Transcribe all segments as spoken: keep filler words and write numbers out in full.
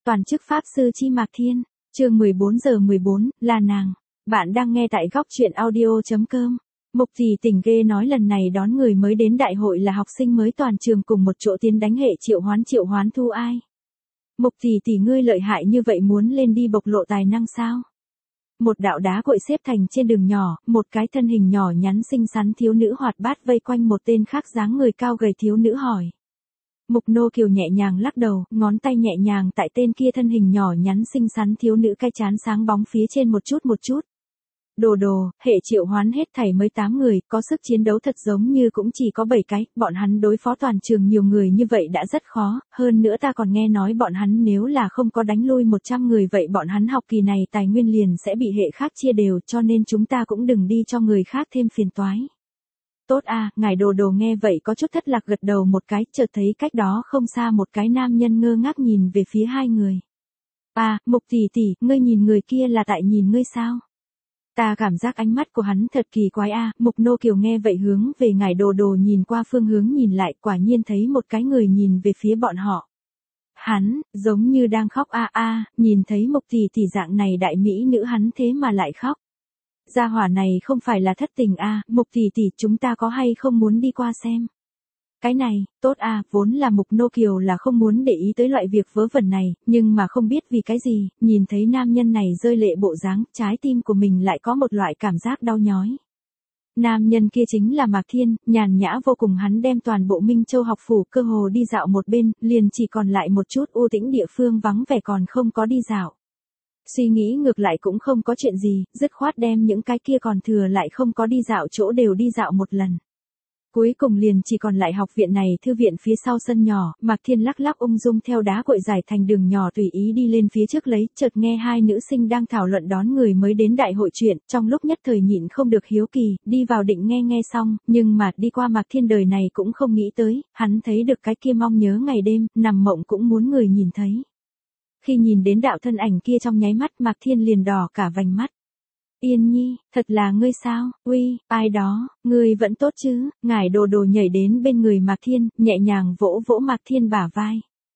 Toàn chức Pháp Sư Chi Mạc Thiên, chương mười bốn giờ mười bốn, là nàng. Bạn đang nghe tại góc truyện audio.com. Mục tỷ tỉnh ghê nói lần này đón người mới đến đại hội là học sinh mới toàn trường cùng một chỗ tiến đánh hệ triệu hoán triệu hoán thu ai. Mục tỷ tỷ ngươi lợi hại như vậy muốn lên đi bộc lộ tài năng sao? Một đạo đá cội xếp thành trên đường nhỏ, một cái thân hình nhỏ nhắn xinh xắn thiếu nữ hoạt bát vây quanh một tên khác dáng người cao gầy thiếu nữ hỏi. Mục Nô Kiều nhẹ nhàng lắc đầu, ngón tay nhẹ nhàng tại tên kia thân hình nhỏ nhắn xinh xắn thiếu nữ cái chán sáng bóng phía trên một chút một chút. Đồ đồ, hệ triệu hoán hết thảy mới tám người, có sức chiến đấu thật giống như cũng chỉ có bảy cái, bọn hắn đối phó toàn trường nhiều người như vậy đã rất khó, hơn nữa ta còn nghe nói bọn hắn nếu là không có đánh lui một trăm người vậy bọn hắn học kỳ này tài nguyên liền sẽ bị hệ khác chia đều cho nên chúng ta cũng đừng đi cho người khác thêm phiền toái. Tốt à, ngài đồ đồ nghe vậy có chút thất lạc gật đầu một cái, chợt thấy cách đó không xa một cái nam nhân ngơ ngác nhìn về phía hai người. À, Mục tỷ tỷ, ngươi nhìn người kia là tại nhìn ngươi sao? Ta cảm giác ánh mắt của hắn thật kỳ quái a. À. Mục Nô Kiều nghe vậy hướng về ngài đồ đồ nhìn qua phương hướng nhìn lại, quả nhiên thấy một cái người nhìn về phía bọn họ. Hắn, giống như đang khóc a a, à, nhìn thấy Mục tỷ tỷ dạng này đại mỹ nữ hắn thế mà lại khóc. Gia hỏa này không phải là thất tình a, à, Mục tỷ tỷ chúng ta có hay không muốn đi qua xem. Cái này, tốt a, à, vốn là Mục Nô Kiều là không muốn để ý tới loại việc vớ vẩn này, nhưng mà không biết vì cái gì, nhìn thấy nam nhân này rơi lệ bộ dáng, trái tim của mình lại có một loại cảm giác đau nhói. Nam nhân kia chính là Mạc Thiên, nhàn nhã vô cùng hắn đem toàn bộ Minh Châu học phủ cơ hồ đi dạo một bên, liền chỉ còn lại một chút u tĩnh địa phương vắng vẻ còn không có đi dạo. Suy nghĩ ngược lại cũng không có chuyện gì, dứt khoát đem những cái kia còn thừa lại không có đi dạo chỗ đều đi dạo một lần. Cuối cùng liền chỉ còn lại học viện này thư viện phía sau sân nhỏ, Mạc Thiên lắc lắc ung dung theo đá cội dài thành đường nhỏ tùy ý đi lên phía trước lấy, chợt nghe hai nữ sinh đang thảo luận đón người mới đến đại hội chuyện, trong lúc nhất thời nhịn không được hiếu kỳ, đi vào định nghe nghe xong, nhưng mà đi qua Mạc Thiên đời này cũng không nghĩ tới, hắn thấy được cái kia mong nhớ ngày đêm, nằm mộng cũng muốn người nhìn thấy. Khi nhìn đến đạo thân ảnh kia trong nháy mắt Mạc Thiên liền đỏ cả vành mắt. Yên Nhi, thật là ngươi sao, uy, ai đó, ngươi vẫn tốt chứ, ngải đồ đồ nhảy đến bên người Mạc Thiên, nhẹ nhàng vỗ vỗ Mạc Thiên bả vai.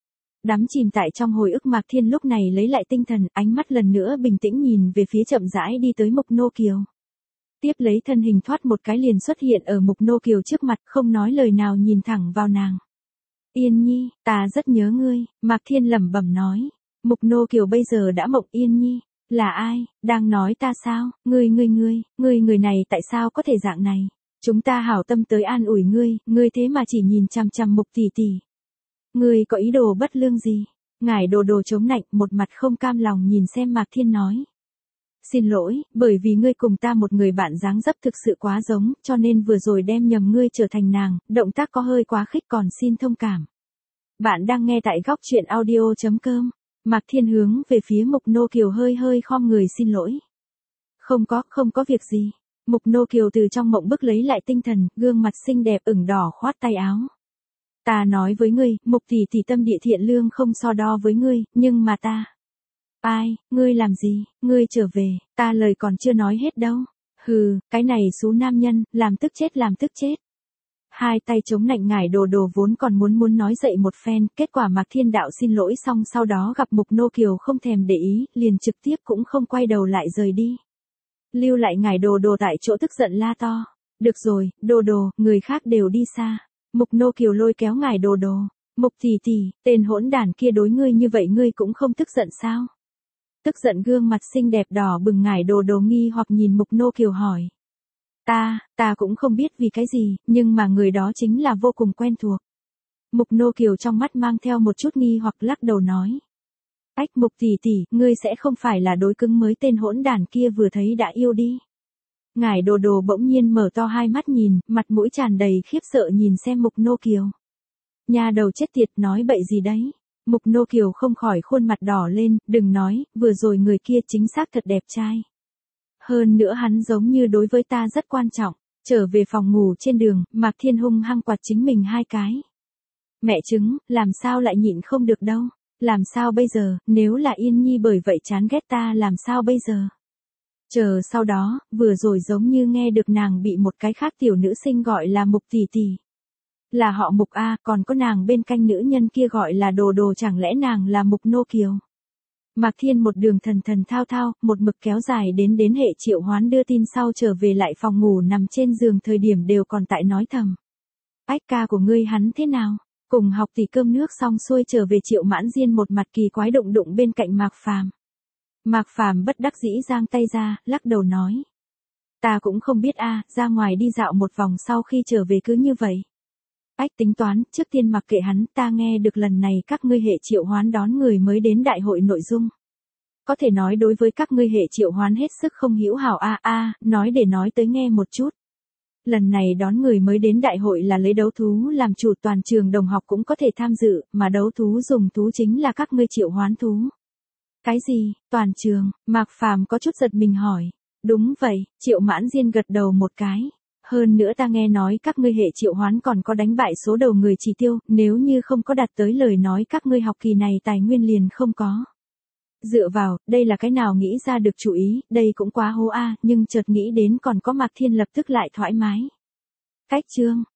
Đắm chìm tại trong hồi ức Mạc Thiên lúc này lấy lại tinh thần, ánh mắt lần nữa bình tĩnh nhìn về phía chậm rãi đi tới Mục Nô Kiều. Tiếp lấy thân hình thoát một cái liền xuất hiện ở Mục Nô Kiều trước mặt, không nói lời nào nhìn thẳng vào nàng. Yên Nhi, ta rất nhớ ngươi, Mạc Thiên lẩm bẩm nói. Mục Nô Kiều bây giờ đã mộng Yên Nhi. Là ai, đang nói ta sao, ngươi ngươi ngươi, ngươi người này tại sao có thể dạng này, chúng ta hảo tâm tới an ủi ngươi, ngươi thế mà chỉ nhìn chằm chằm Mục tỷ tỷ. Ngươi có ý đồ bất lương gì? Ngải đồ đồ chống nạnh, một mặt không cam lòng nhìn xem Mạc Thiên nói. Xin lỗi, bởi vì ngươi cùng ta một người bạn dáng dấp thực sự quá giống, cho nên vừa rồi đem nhầm ngươi trở thành nàng, động tác có hơi quá khích còn xin thông cảm. Bạn đang nghe tại góc truyện audio.com. Mạc Thiên hướng về phía Mục Nô Kiều hơi hơi khom người xin lỗi. Không có, không có việc gì. Mục Nô Kiều từ trong mộng bức lấy lại tinh thần, gương mặt xinh đẹp ửng đỏ khoát tay áo. Ta nói với ngươi, Mục tỷ tỷ tâm địa thiện lương không so đo với ngươi, nhưng mà ta. Ai, ngươi làm gì, ngươi trở về, ta lời còn chưa nói hết đâu. Hừ, cái này xú nam nhân, làm tức chết làm tức chết. Hai tay chống nạnh ngải đồ đồ vốn còn muốn muốn nói dậy một phen, kết quả Mạc Thiên đạo xin lỗi xong sau đó gặp Mục Nô Kiều không thèm để ý, liền trực tiếp cũng không quay đầu lại rời đi. Lưu lại ngải đồ đồ tại chỗ tức giận la to. Được rồi, đồ đồ, người khác đều đi xa. Mục Nô Kiều lôi kéo ngải đồ đồ. Mục tỷ tỷ, tên hỗn đản kia đối ngươi như vậy ngươi cũng không tức giận sao? Tức giận gương mặt xinh đẹp đỏ bừng ngải đồ đồ nghi hoặc nhìn Mục Nô Kiều hỏi. Ta, ta cũng không biết vì cái gì, nhưng mà người đó chính là vô cùng quen thuộc. Mục Nô Kiều trong mắt mang theo một chút nghi hoặc lắc đầu nói. Ách Mục tỷ tỷ, ngươi sẽ không phải là đối cứng mới tên hỗn đản kia vừa thấy đã yêu đi. Ngải đồ đồ bỗng nhiên mở to hai mắt nhìn, mặt mũi tràn đầy khiếp sợ nhìn xem Mục Nô Kiều. Nhà đầu chết tiệt nói bậy gì đấy. Mục Nô Kiều không khỏi khuôn mặt đỏ lên, đừng nói, vừa rồi người kia chính xác thật đẹp trai. Hơn nữa hắn giống như đối với ta rất quan trọng. Trở về phòng ngủ trên đường, Mạc Thiên hung hăng quạt chính mình hai cái. Mẹ chứng, làm sao lại nhịn không được đâu. Làm sao bây giờ, nếu là Yên Nhi bởi vậy chán ghét ta làm sao bây giờ. Chờ sau đó, vừa rồi giống như nghe được nàng bị một cái khác tiểu nữ sinh gọi là Mục tỷ tỷ. Là họ Mục A, còn có nàng bên cạnh nữ nhân kia gọi là đồ đồ chẳng lẽ nàng là Mục Nô Kiều. Mạc Thiên một đường thần thần thao thao, một mực kéo dài đến đến hệ Triệu Hoán đưa tin sau trở về lại phòng ngủ nằm trên giường thời điểm đều còn tại nói thầm. Ách ca của ngươi hắn thế nào? Cùng học tỷ cơm nước xong xuôi trở về Triệu Mãn Diên một mặt kỳ quái đụng đụng bên cạnh Mạc Phàm. Mạc Phàm bất đắc dĩ giang tay ra, lắc đầu nói. Ta cũng không biết a, ra ngoài đi dạo một vòng sau khi trở về cứ như vậy. Ách tính toán, trước tiên mặc kệ hắn, ta nghe được lần này các ngươi hệ Triệu Hoán đón người mới đến đại hội nội dung. Có thể nói đối với các ngươi hệ Triệu Hoán hết sức không hữu hảo a a, nói để nói tới nghe một chút. Lần này đón người mới đến đại hội là lấy đấu thú làm chủ, toàn trường đồng học cũng có thể tham dự, mà đấu thú dùng thú chính là các ngươi Triệu Hoán thú. Cái gì, toàn trường? Mạc Phàm có chút giật mình hỏi. Đúng vậy, Triệu Mãn Diên gật đầu một cái. Hơn nữa ta nghe nói các ngươi hệ Triệu Hoán còn có đánh bại số đầu người chỉ tiêu, nếu như không có đạt tới lời nói các ngươi học kỳ này tài nguyên liền không có. Dựa vào, đây là cái nào nghĩ ra được chủ ý, đây cũng quá hố a, nhưng chợt nghĩ đến còn có Mạc Thiên lập tức lại thoải mái. Cách chương,